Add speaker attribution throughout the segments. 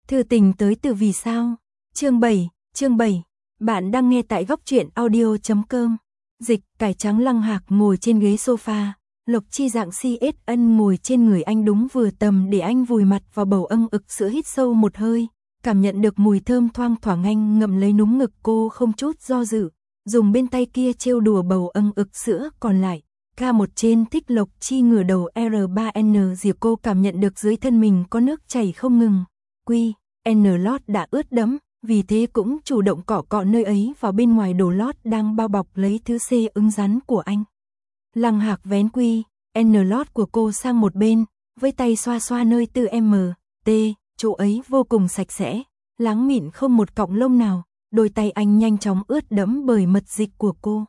Speaker 1: Thư tình tới từ vì sao? Chương 7. Bạn đang nghe tại góc truyện audio.com. Dịch, cải trắng Lăng Hạc ngồi trên ghế sofa, Lộc Chi dạng CSN ngồi trên người anh đúng vừa tầm để anh vùi mặt vào bầu âng ực sữa, hít sâu một hơi, cảm nhận được mùi thơm thoang thoảng, anh ngậm lấy núm ngực cô không chút do dự, dùng bên tay kia trêu đùa bầu âng ực sữa còn lại. K1 trên thích. Lộc Chi ngửa đầu R3N dìa, cô cảm nhận được dưới thân mình có nước chảy không ngừng. N lót đã ướt đẫm, vì thế cũng chủ động cọ cọ nơi ấy vào bên ngoài đồ lót đang bao bọc lấy thứ C ứng rắn của anh. Lăng Hạc vén N lót của cô sang một bên, với tay xoa xoa nơi tư T, chỗ ấy vô cùng sạch sẽ, láng mịn không một cọng lông nào, đôi tay anh nhanh chóng ướt đẫm bởi mật dịch của cô.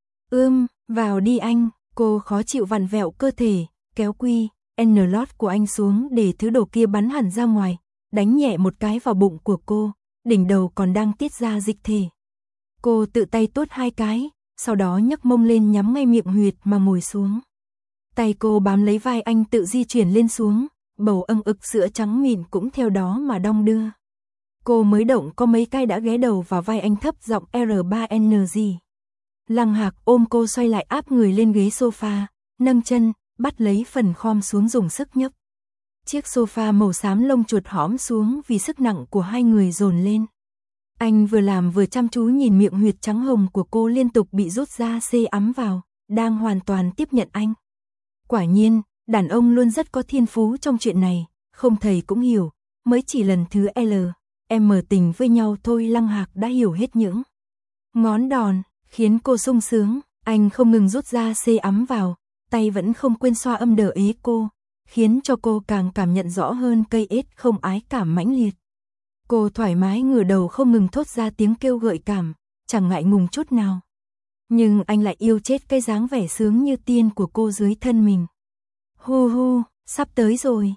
Speaker 1: Vào đi anh, cô khó chịu vặn vẹo cơ thể, kéo N lót của anh xuống để thứ đồ kia bắn hẳn ra ngoài, đánh nhẹ một cái vào bụng của cô, đỉnh đầu còn đang tiết ra dịch thể. Cô tự tay tốt 2 cái, sau đó nhấc mông lên nhắm ngay miệng huyệt mà ngồi xuống. Tay cô bám lấy vai anh tự di chuyển lên xuống, bầu âng ực sữa trắng mịn cũng theo đó mà đong đưa. Cô mới động có mấy cái đã ghé đầu vào vai anh, thấp giọng R3NG. Lăng Hạc ôm cô xoay lại, áp người lên ghế sofa, nâng chân, bắt lấy phần khom xuống dùng sức nhấc. Chiếc sofa màu xám lông chuột hõm xuống vì sức nặng của hai người dồn lên. Anh vừa làm vừa chăm chú nhìn miệng huyệt trắng hồng của cô liên tục bị rút ra ấm vào, đang hoàn toàn tiếp nhận anh. Quả nhiên, đàn ông luôn rất có thiên phú trong chuyện này, không thầy cũng hiểu, mới chỉ lần thứ M tình với nhau thôi Lăng Hạc đã hiểu hết những ngón đòn, khiến cô sung sướng. Anh không ngừng rút ra ấm vào, tay vẫn không quên xoa đờ ế cô, khiến cho cô càng cảm nhận rõ hơn cây ết không ái cảm mãnh liệt. Cô thoải mái ngửa đầu không ngừng thốt ra tiếng kêu gợi cảm, chẳng ngại ngùng chút nào. Nhưng anh lại yêu chết cái dáng vẻ sướng như tiên của cô dưới thân mình. Hu hu, sắp tới rồi,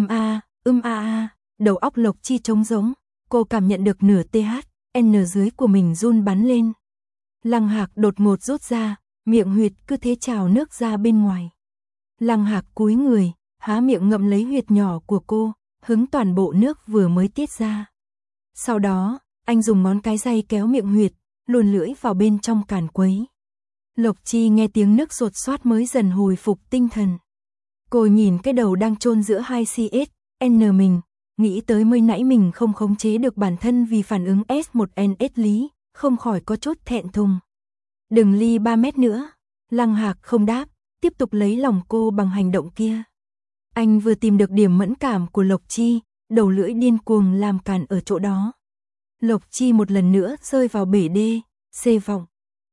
Speaker 1: đầu óc Lộc Chi trống rỗng, cô cảm nhận được nửa N dưới của mình run bắn lên. Lăng Hạc đột ngột rút ra, miệng huyệt cứ thế trào nước ra bên ngoài. Lăng Hạc cúi người, há miệng ngậm lấy huyệt nhỏ của cô, hứng toàn bộ nước vừa mới tiết ra. Sau đó, anh dùng ngón cái day kéo miệng huyệt, luồn lưỡi vào bên trong càn quấy. Lộc Chi nghe tiếng nước sột soát mới dần hồi phục tinh thần. Cô nhìn cái đầu đang chôn giữa hai CSN mình, nghĩ tới mới nãy mình không khống chế được bản thân vì phản ứng S1NS lý, không khỏi có chút thẹn thùng. Đừng ly 3 mét nữa. Lăng Hạc không đáp, tiếp tục lấy lòng cô bằng hành động kia. Anh vừa tìm được điểm mẫn cảm của Lộc Chi, đầu lưỡi điên cuồng làm cản ở chỗ đó. Lộc Chi một lần nữa rơi vào bể C vòng.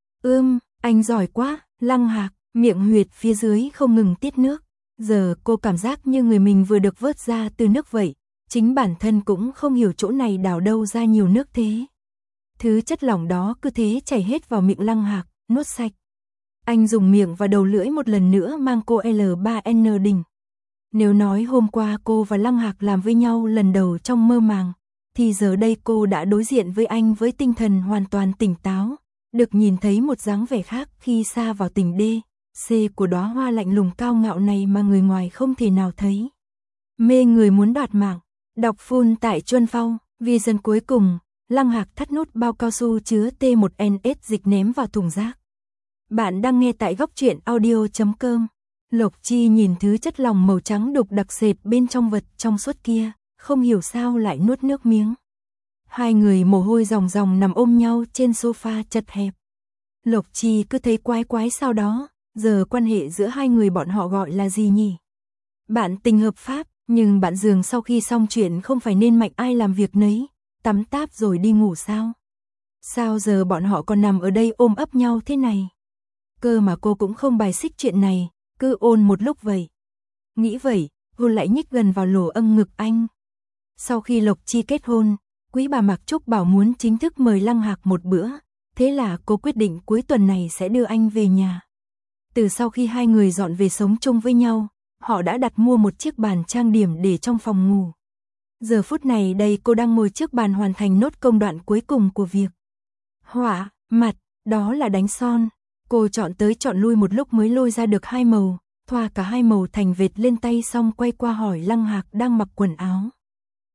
Speaker 1: Anh giỏi quá, Lăng Hạc, miệng huyệt phía dưới không ngừng tiết nước. Giờ cô cảm giác như người mình vừa được vớt ra từ nước vậy, chính bản thân cũng không hiểu chỗ này đào đâu ra nhiều nước thế. Thứ chất lỏng đó cứ thế chảy hết vào miệng Lăng Hạc, nuốt sạch. Anh dùng miệng và đầu lưỡi một lần nữa mang cô L3N đỉnh. Nếu nói hôm qua cô và Lăng Hạc làm với nhau lần đầu trong mơ màng, thì giờ đây cô đã đối diện với anh với tinh thần hoàn toàn tỉnh táo, được nhìn thấy một dáng vẻ khác khi xa vào tình C của đóa hoa lạnh lùng cao ngạo này mà người ngoài không thể nào thấy. Mê người muốn đoạt mạng, đọc full tại Chuân Phong, Vision. Cuối cùng, Lăng Hạc thắt nút bao cao su chứa T1NS dịch ném vào thùng rác. Bạn đang nghe tại góc truyện audio.com. Lộc Chi nhìn thứ chất lỏng màu trắng đục đặc sệt bên trong vật trong suốt kia, không hiểu sao lại nuốt nước miếng. Hai người mồ hôi ròng ròng nằm ôm nhau trên sofa chật hẹp. Lộc Chi cứ thấy quái quái sau đó, giờ quan hệ giữa hai người bọn họ gọi là gì nhỉ? Bạn tình hợp pháp, nhưng bạn giường sau khi xong chuyện không phải nên mạnh ai làm việc nấy, tắm táp rồi đi ngủ sao? Sao giờ bọn họ còn nằm ở đây ôm ấp nhau thế này? Cơ mà cô cũng không bài xích chuyện này, cứ ôn một lúc vậy. Nghĩ vậy, cô lại nhích gần vào lỗ ngực anh. Sau khi Lộc Chi kết hôn, quý bà Mạc Trúc bảo muốn chính thức mời Lăng Hạc một bữa, thế là cô quyết định cuối tuần này sẽ đưa anh về nhà. Từ sau khi hai người dọn về sống chung với nhau, họ đã đặt mua một chiếc bàn trang điểm để trong phòng ngủ. Giờ phút này đây cô đang ngồi trước bàn hoàn thành nốt công đoạn cuối cùng của việc họa mặt, đó là đánh son. Cô chọn tới chọn lui một lúc mới lôi ra được 2 màu, thoa cả 2 màu thành vệt lên tay xong quay qua hỏi Lăng Hạc đang mặc quần áo.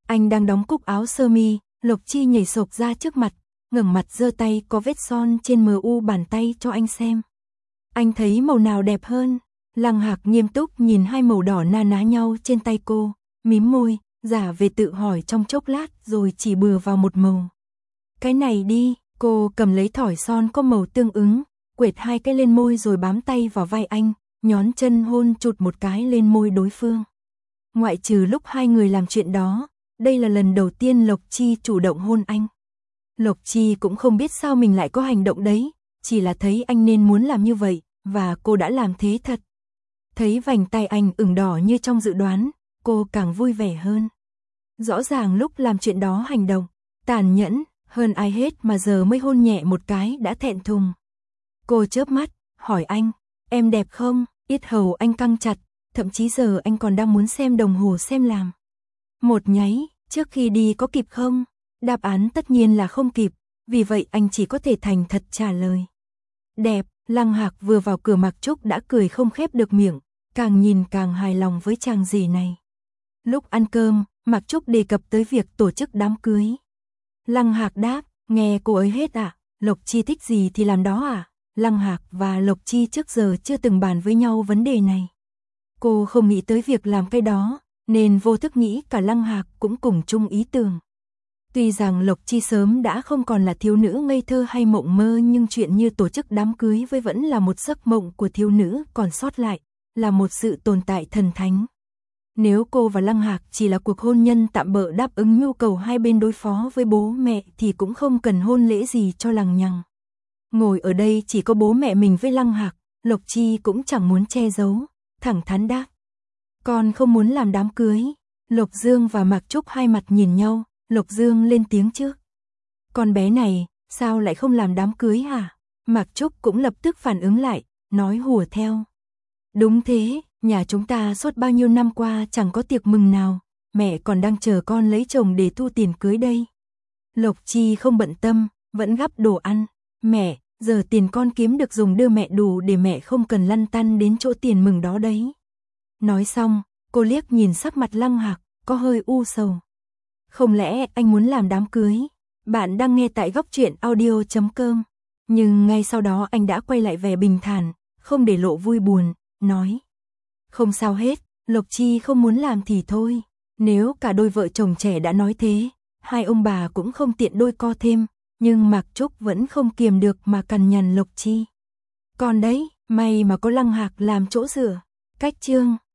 Speaker 1: Anh đang đóng cúc áo sơ mi, Lộc Chi nhảy sộc ra trước mặt, ngẩng mặt giơ tay có vết son trên mu bàn tay cho anh xem. Anh thấy màu nào đẹp hơn? Lăng Hạc nghiêm túc nhìn hai màu đỏ na ná nhau trên tay cô, mím môi, giả vờ tự hỏi trong chốc lát rồi chỉ bừa vào một màu. Cái này đi, cô cầm lấy thỏi son có màu tương ứng, quệt hai cái lên môi rồi bám tay vào vai anh, nhón chân hôn chụt một cái lên môi đối phương. Ngoại trừ lúc hai người làm chuyện đó, đây là lần đầu tiên Lộc Chi chủ động hôn anh. Lộc Chi cũng không biết sao mình lại có hành động đấy, chỉ là thấy anh nên muốn làm như vậy, và cô đã làm thế thật. Thấy vành tay anh ửng đỏ như trong dự đoán, cô càng vui vẻ hơn. Rõ ràng lúc làm chuyện đó hành động tàn nhẫn hơn ai hết mà giờ mới hôn nhẹ một cái đã thẹn thùng. Cô chớp mắt, hỏi anh, em đẹp không? Yết hầu anh căng chặt, thậm chí giờ anh còn đang muốn xem đồng hồ xem làm. Một nháy, trước khi đi có kịp không? Đáp án tất nhiên là không kịp, vì vậy anh chỉ có thể thành thật trả lời. Đẹp, Lăng Hạc vừa vào cửa Mạc Trúc đã cười không khép được miệng, càng nhìn càng hài lòng với chàng rể này. Lúc ăn cơm, Mạc Trúc đề cập tới việc tổ chức đám cưới. Lăng Hạc đáp, nghe cô ấy hết ạ, Lộc Chi thích gì thì làm đó à? Lăng Hạc và Lộc Chi trước giờ chưa từng bàn với nhau vấn đề này. Cô không nghĩ tới việc làm cái đó, nên vô thức nghĩ cả Lăng Hạc cũng cùng chung ý tưởng. Tuy rằng Lộc Chi sớm đã không còn là thiếu nữ ngây thơ hay mộng mơ, nhưng chuyện như tổ chức đám cưới với vẫn là một giấc mộng của thiếu nữ còn sót lại, là một sự tồn tại thần thánh. Nếu cô và Lăng Hạc chỉ là cuộc hôn nhân tạm bợ đáp ứng nhu cầu hai bên đối phó với bố mẹ thì cũng không cần hôn lễ gì cho lằng nhằng. Ngồi ở đây chỉ có bố mẹ mình với Lăng Hạc, Lộc Chi cũng chẳng muốn che giấu, thẳng thắn đáp. Con không muốn làm đám cưới. Lộc Dương và Mạc Trúc hai mặt nhìn nhau, Lộc Dương lên tiếng trước. Con bé này, sao lại không làm đám cưới hả? Mạc Trúc cũng lập tức phản ứng lại, nói hùa theo. Đúng thế, nhà chúng ta suốt bao nhiêu năm qua chẳng có tiệc mừng nào, mẹ còn đang chờ con lấy chồng để thu tiền cưới đây. Lộc Chi không bận tâm, vẫn gắp đồ ăn. Mẹ, giờ tiền con kiếm được dùng đưa mẹ đủ để mẹ không cần lăn tăn đến chỗ tiền mừng đó đấy. Nói xong, cô liếc nhìn sắc mặt Lăng Hạc, có hơi u sầu. Không lẽ anh muốn làm đám cưới? Bạn đang nghe tại Góc Truyện Audio.com. Nhưng ngay sau đó anh đã quay lại vẻ bình thản, không để lộ vui buồn, nói. Không sao hết, Lộc Chi không muốn làm thì thôi. Nếu cả đôi vợ chồng trẻ đã nói thế, hai ông bà cũng không tiện đôi co thêm. Nhưng Mạc Trúc vẫn không kiềm được mà cằn nhằn Lộc Chi. Còn đấy, may mà có Lăng Hạc làm chỗ dựa. Cách chương